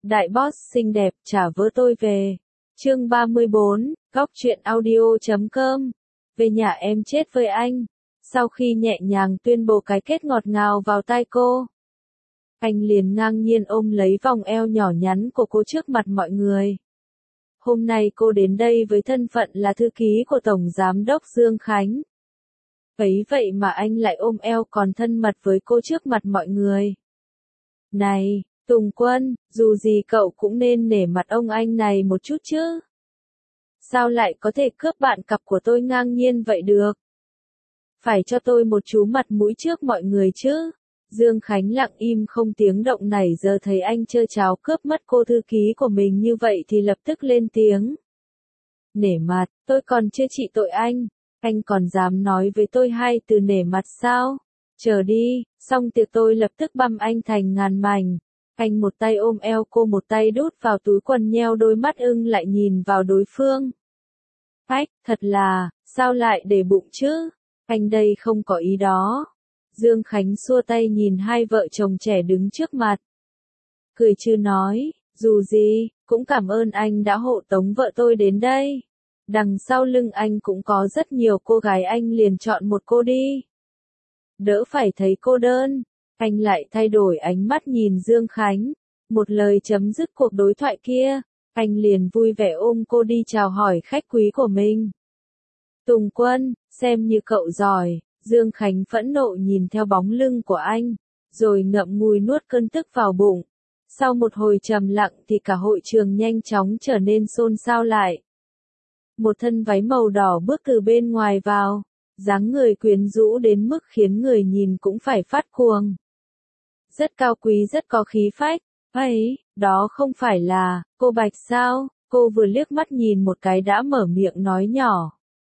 Đại boss xinh đẹp trả vớ tôi về. Chương 34, góc truyện audio.com. Về nhà em chết với anh. Sau khi nhẹ nhàng tuyên bố cái kết ngọt ngào vào tai cô, anh liền ngang nhiên ôm lấy vòng eo nhỏ nhắn của cô trước mặt mọi người. Hôm nay cô đến đây với thân phận là thư ký của Tổng Giám đốc Dương Khánh. Ấy vậy mà anh lại ôm eo còn thân mật với cô trước mặt mọi người. Này, Tùng Quân, dù gì cậu cũng nên nể mặt ông anh này một chút chứ. Sao lại có thể cướp bạn cặp của tôi ngang nhiên vậy được? Phải cho tôi một chú mặt mũi trước mọi người chứ. Dương Khánh lặng im không tiếng động này giờ thấy anh trơ tráo cướp mất cô thư ký của mình như vậy thì lập tức lên tiếng. Nể mặt, tôi còn chưa trị tội anh còn dám nói với tôi hai từ nể mặt sao? Chờ đi, xong tiệc tôi lập tức băm anh thành ngàn mảnh. Anh một tay ôm eo cô một tay đút vào túi quần nheo đôi mắt ưng lại nhìn vào đối phương. Ách, thật là, sao lại để bụng chứ? Anh đây không có ý đó. Dương Khánh xua tay nhìn hai vợ chồng trẻ đứng trước mặt. Cười chứ nói, dù gì, cũng cảm ơn anh đã hộ tống vợ tôi đến đây. Đằng sau lưng anh cũng có rất nhiều cô gái, anh liền chọn một cô đi. Đỡ phải thấy cô đơn. Anh lại thay đổi ánh mắt nhìn Dương Khánh. Một lời chấm dứt cuộc đối thoại kia, anh liền vui vẻ ôm cô đi chào hỏi khách quý của mình. Tùng Quân, xem như cậu giỏi. Dương Khánh phẫn nộ nhìn theo bóng lưng của anh, rồi ngậm ngùi nuốt cơn tức vào bụng. Sau một hồi trầm lặng thì cả hội trường nhanh chóng trở nên xôn xao lại. Một thân váy màu đỏ bước từ bên ngoài vào, dáng người quyến rũ đến mức khiến người nhìn cũng phải phát cuồng. Rất cao quý, rất có khí phách. Ấy, đó không phải là cô Bạch sao? Cô vừa liếc mắt nhìn một cái đã mở miệng nói nhỏ.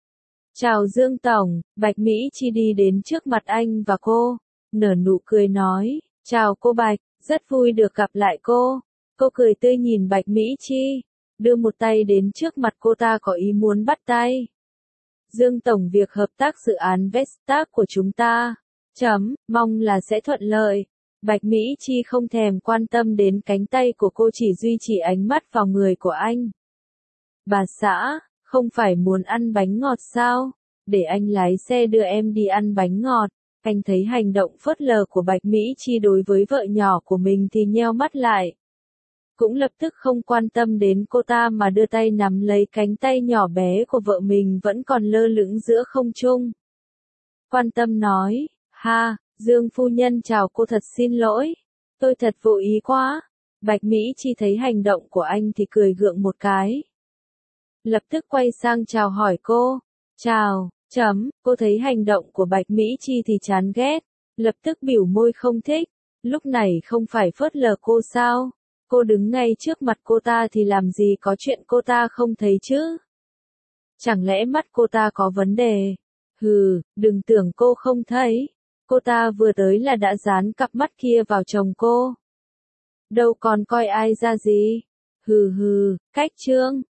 Chào Dương Tổng. Bạch Mỹ Chi đi đến trước mặt anh và cô, nở nụ cười nói, chào cô Bạch, rất vui được gặp lại cô. Cô cười tươi nhìn Bạch Mỹ Chi, đưa một tay đến trước mặt cô ta có ý muốn bắt tay. Dương Tổng, việc hợp tác dự án Vestac của chúng ta, mong là sẽ thuận lợi. Bạch Mỹ Chi không thèm quan tâm đến cánh tay của cô, chỉ duy trì ánh mắt vào người của anh. Bà xã, không phải muốn ăn bánh ngọt sao? Để anh lái xe đưa em đi ăn bánh ngọt. Anh thấy hành động phớt lờ của Bạch Mỹ Chi đối với vợ nhỏ của mình thì nheo mắt lại. Cũng lập tức không quan tâm đến cô ta mà đưa tay nắm lấy cánh tay nhỏ bé của vợ mình vẫn còn lơ lửng giữa không trung. Quan tâm nói, ha, Dương phu nhân chào cô, thật xin lỗi. Tôi thật vô ý quá. Bạch Mỹ Chi thấy hành động của anh thì cười gượng một cái. Lập tức quay sang chào hỏi cô. Chào, cô thấy hành động của Bạch Mỹ Chi thì chán ghét. Lập tức biểu môi không thích. Lúc này không phải phớt lờ cô sao? Cô đứng ngay trước mặt cô ta thì làm gì có chuyện cô ta không thấy chứ? Chẳng lẽ mắt cô ta có vấn đề? Hừ, đừng tưởng cô không thấy. Cô ta vừa tới là đã dán cặp mắt kia vào chồng cô. Đâu còn coi ai ra gì. Hừ hừ, cách trương.